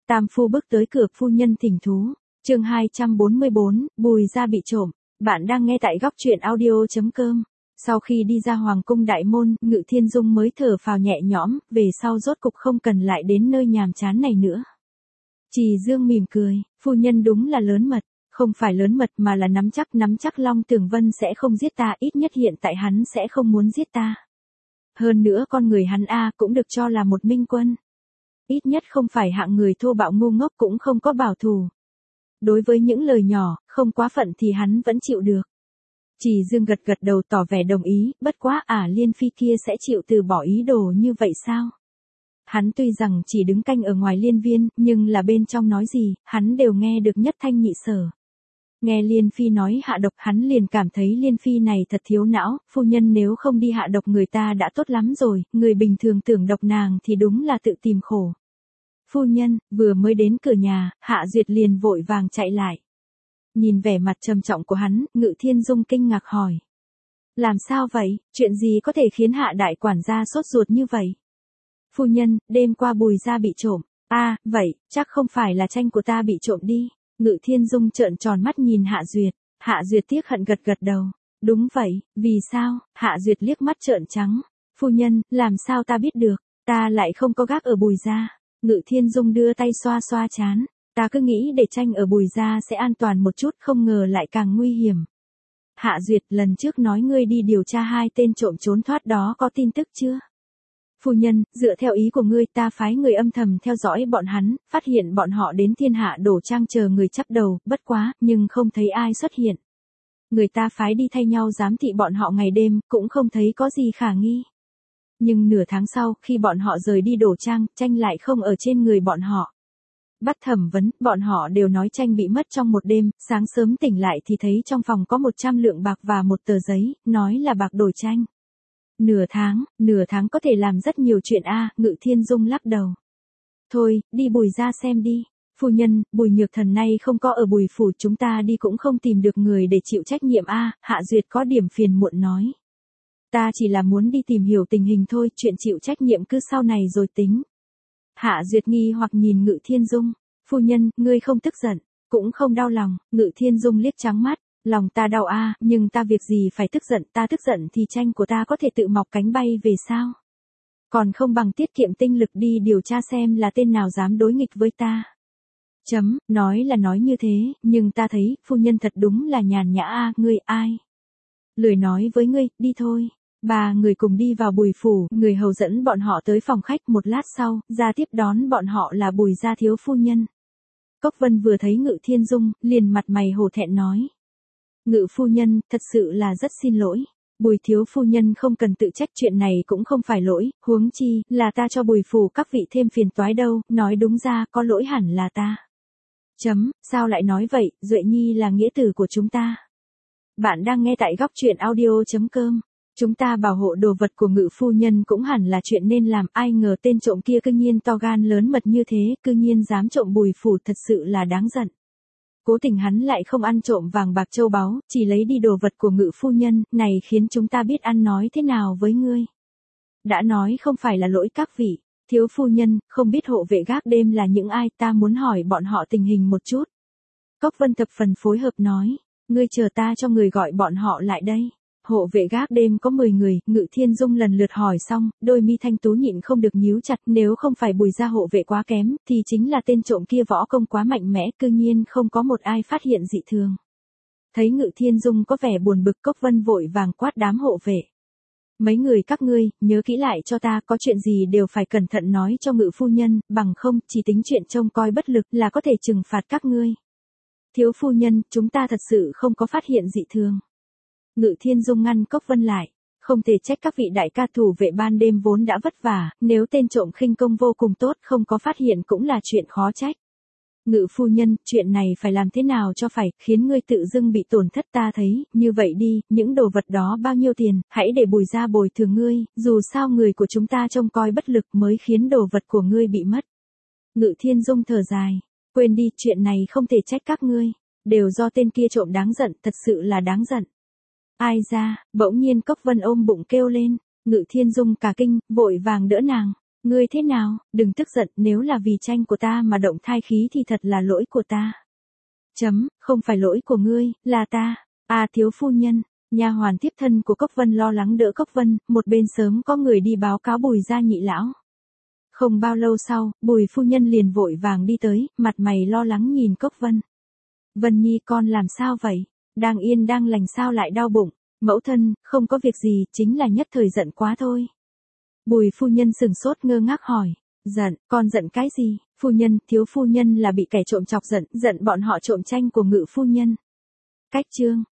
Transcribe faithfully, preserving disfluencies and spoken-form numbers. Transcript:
Tam phu bước tới cửa, phu nhân thỉnh thú. Chương hai trăm bốn mươi bốn, Bùi gia bị trộm. Bạn đang nghe tại góc truyện audio chấm com. Sau khi đi ra hoàng cung đại môn, Ngự Thiên Dung mới thở phào nhẹ nhõm, về sau rốt cục không cần lại đến nơi nhàm chán này nữa. Trì Dương mỉm cười, phu nhân đúng là lớn mật, không phải lớn mật mà là nắm chắc nắm chắc Long Tường Vân sẽ không giết ta, ít nhất hiện tại hắn sẽ không muốn giết ta. Hơn nữa con người hắn a cũng được cho là một minh quân. Ít nhất không phải hạng người thô bạo ngu ngốc, cũng không có bảo thù. Đối với những lời nhỏ, không quá phận thì hắn vẫn chịu được. Trì Dương gật gật đầu tỏ vẻ đồng ý, bất quá ả Liên Phi kia sẽ chịu từ bỏ ý đồ như vậy sao? Hắn tuy rằng chỉ đứng canh ở ngoài liên viên, nhưng là bên trong nói gì, hắn đều nghe được nhất thanh nhị sở. Nghe Liên Phi nói hạ độc, hắn liền cảm thấy Liên Phi này thật thiếu não, phu nhân nếu không đi hạ độc người ta đã tốt lắm rồi, người bình thường tưởng độc nàng thì đúng là tự tìm khổ. Phu nhân, vừa mới đến cửa nhà, Hạ Duyệt liền vội vàng chạy lại. Nhìn vẻ mặt trầm trọng của hắn, Ngự Thiên Dung kinh ngạc hỏi. Làm sao vậy, chuyện gì có thể khiến Hạ đại quản gia sốt ruột như vậy? Phu nhân, đêm qua Bùi gia bị trộm. A, à, vậy, chắc không phải là tranh của ta bị trộm đi. Ngự Thiên Dung trợn tròn mắt nhìn Hạ Duyệt. Hạ Duyệt tiếc hận gật gật đầu. Đúng vậy, vì sao? Hạ Duyệt liếc mắt trợn trắng. Phu nhân, làm sao ta biết được, ta lại không có gác ở Bùi gia. Ngự Thiên Dung đưa tay xoa xoa trán. Ta cứ nghĩ để tranh ở Bùi gia sẽ an toàn một chút, không ngờ lại càng nguy hiểm. Hạ Duyệt, lần trước nói ngươi đi điều tra hai tên trộm trốn thoát đó có tin tức chưa? Phu nhân, dựa theo ý của ngươi, ta phái người âm thầm theo dõi bọn hắn, phát hiện bọn họ đến Thiên Hạ Đổ Trang chờ người chắp đầu, bất quá, nhưng không thấy ai xuất hiện. Người ta phái đi thay nhau giám thị bọn họ ngày đêm, cũng không thấy có gì khả nghi. Nhưng nửa tháng sau, khi bọn họ rời đi Đổ Trang, tranh lại không ở trên người bọn họ. Bắt thẩm vấn, bọn họ đều nói tranh bị mất trong một đêm, sáng sớm tỉnh lại thì thấy trong phòng có một trăm lượng bạc và một tờ giấy, nói là bạc đổi tranh. Nửa tháng, nửa tháng có thể làm rất nhiều chuyện a. À, Ngự Thiên Dung lắc đầu. Thôi, đi Bùi gia xem đi. Phu nhân, Bùi Nhược Thần nay không có ở Bùi phủ, chúng ta đi cũng không tìm được người để chịu trách nhiệm a. À, Hạ Duyệt có điểm phiền muộn nói. Ta chỉ là muốn đi tìm hiểu tình hình thôi, chuyện chịu trách nhiệm cứ sau này rồi tính. Hạ Duyệt nghi hoặc nhìn Ngự Thiên Dung. Phu nhân, ngươi không tức giận, cũng không đau lòng. Ngự Thiên Dung liếc trắng mắt. Lòng ta đau a, à, nhưng ta việc gì phải tức giận, ta tức giận thì tranh của ta có thể tự mọc cánh bay về sao? Còn không bằng tiết kiệm tinh lực đi điều tra xem là tên nào dám đối nghịch với ta. Chấm, nói là nói như thế, nhưng ta thấy, phu nhân thật đúng là nhàn nhã a, à, ngươi ai? Lười nói với ngươi, đi thôi. Ba người cùng đi vào Bùi phủ, người hầu dẫn bọn họ tới phòng khách, một lát sau, ra tiếp đón bọn họ là Bùi gia thiếu phu nhân. Cốc Vân vừa thấy Ngự Thiên Dung, liền mặt mày hổ thẹn nói. Ngự phu nhân, thật sự là rất xin lỗi. Bùi thiếu phu nhân không cần tự trách, chuyện này cũng không phải lỗi, huống chi, là ta cho Bùi phủ các vị thêm phiền toái đâu, nói đúng ra, có lỗi hẳn là ta. Chấm, sao lại nói vậy, Duệ Nhi là nghĩa tử của chúng ta. Bạn đang nghe tại góc truyện audio chấm com. Chúng ta bảo hộ đồ vật của Ngự phu nhân cũng hẳn là chuyện nên làm, ai ngờ tên trộm kia cư nhiên to gan lớn mật như thế, cư nhiên dám trộm Bùi phủ, thật sự là đáng giận. Cố tình hắn lại không ăn trộm vàng bạc châu báu, chỉ lấy đi đồ vật của Ngự phu nhân, này khiến chúng ta biết ăn nói thế nào với ngươi. Đã nói không phải là lỗi các vị, thiếu phu nhân, không biết hộ vệ gác đêm là những ai, ta muốn hỏi bọn họ tình hình một chút. Cốc Vân thập phần phối hợp nói, ngươi chờ ta cho người gọi bọn họ lại đây. Hộ vệ gác đêm có mười người, Ngự Thiên Dung lần lượt hỏi xong, đôi mi thanh tú nhịn không được nhíu chặt, nếu không phải Bùi gia hộ vệ quá kém, thì chính là tên trộm kia võ công quá mạnh mẽ, cư nhiên không có một ai phát hiện dị thường. Thấy Ngự Thiên Dung có vẻ buồn bực, Cốc Vân vội vàng quát đám hộ vệ. Mấy người các ngươi, nhớ kỹ lại cho ta, có chuyện gì đều phải cẩn thận nói cho Ngự phu nhân, bằng không, chỉ tính chuyện trông coi bất lực là có thể trừng phạt các ngươi. Thiếu phu nhân, chúng ta thật sự không có phát hiện dị thường. Ngự Thiên Dung ngăn Cốc Vân lại, không thể trách các vị đại ca thủ vệ ban đêm vốn đã vất vả, nếu tên trộm khinh công vô cùng tốt không có phát hiện cũng là chuyện khó trách. Ngự phu nhân, chuyện này phải làm thế nào cho phải, khiến ngươi tự dưng bị tổn thất, ta thấy, như vậy đi, những đồ vật đó bao nhiêu tiền, hãy để Bùi gia bồi thường ngươi, dù sao người của chúng ta trông coi bất lực mới khiến đồ vật của ngươi bị mất. Ngự Thiên Dung thở dài, quên đi, chuyện này không thể trách các ngươi, đều do tên kia trộm đáng giận, thật sự là đáng giận. Ai ra, bỗng nhiên Cốc Vân ôm bụng kêu lên, Ngự Thiên Dung cả kinh, vội vàng đỡ nàng. Ngươi thế nào, đừng tức giận, nếu là vì tranh của ta mà động thai khí thì thật là lỗi của ta. Chấm, không phải lỗi của ngươi, là ta. À thiếu phu nhân, nha hoàn tiếp thân của Cốc Vân lo lắng đỡ Cốc Vân, một bên sớm có người đi báo cáo Bùi gia nhị lão. Không bao lâu sau, Bùi phu nhân liền vội vàng đi tới, mặt mày lo lắng nhìn Cốc Vân. Vân Nhi con làm sao vậy? Đang yên đang lành sao lại đau bụng? Mẫu thân, không có việc gì, chính là nhất thời giận quá thôi. Bùi phu nhân sừng sốt ngơ ngác hỏi. Giận, con giận cái gì? Phu nhân, thiếu phu nhân là bị kẻ trộm chọc giận, giận bọn họ trộm tranh của Ngự phu nhân. Cách chương.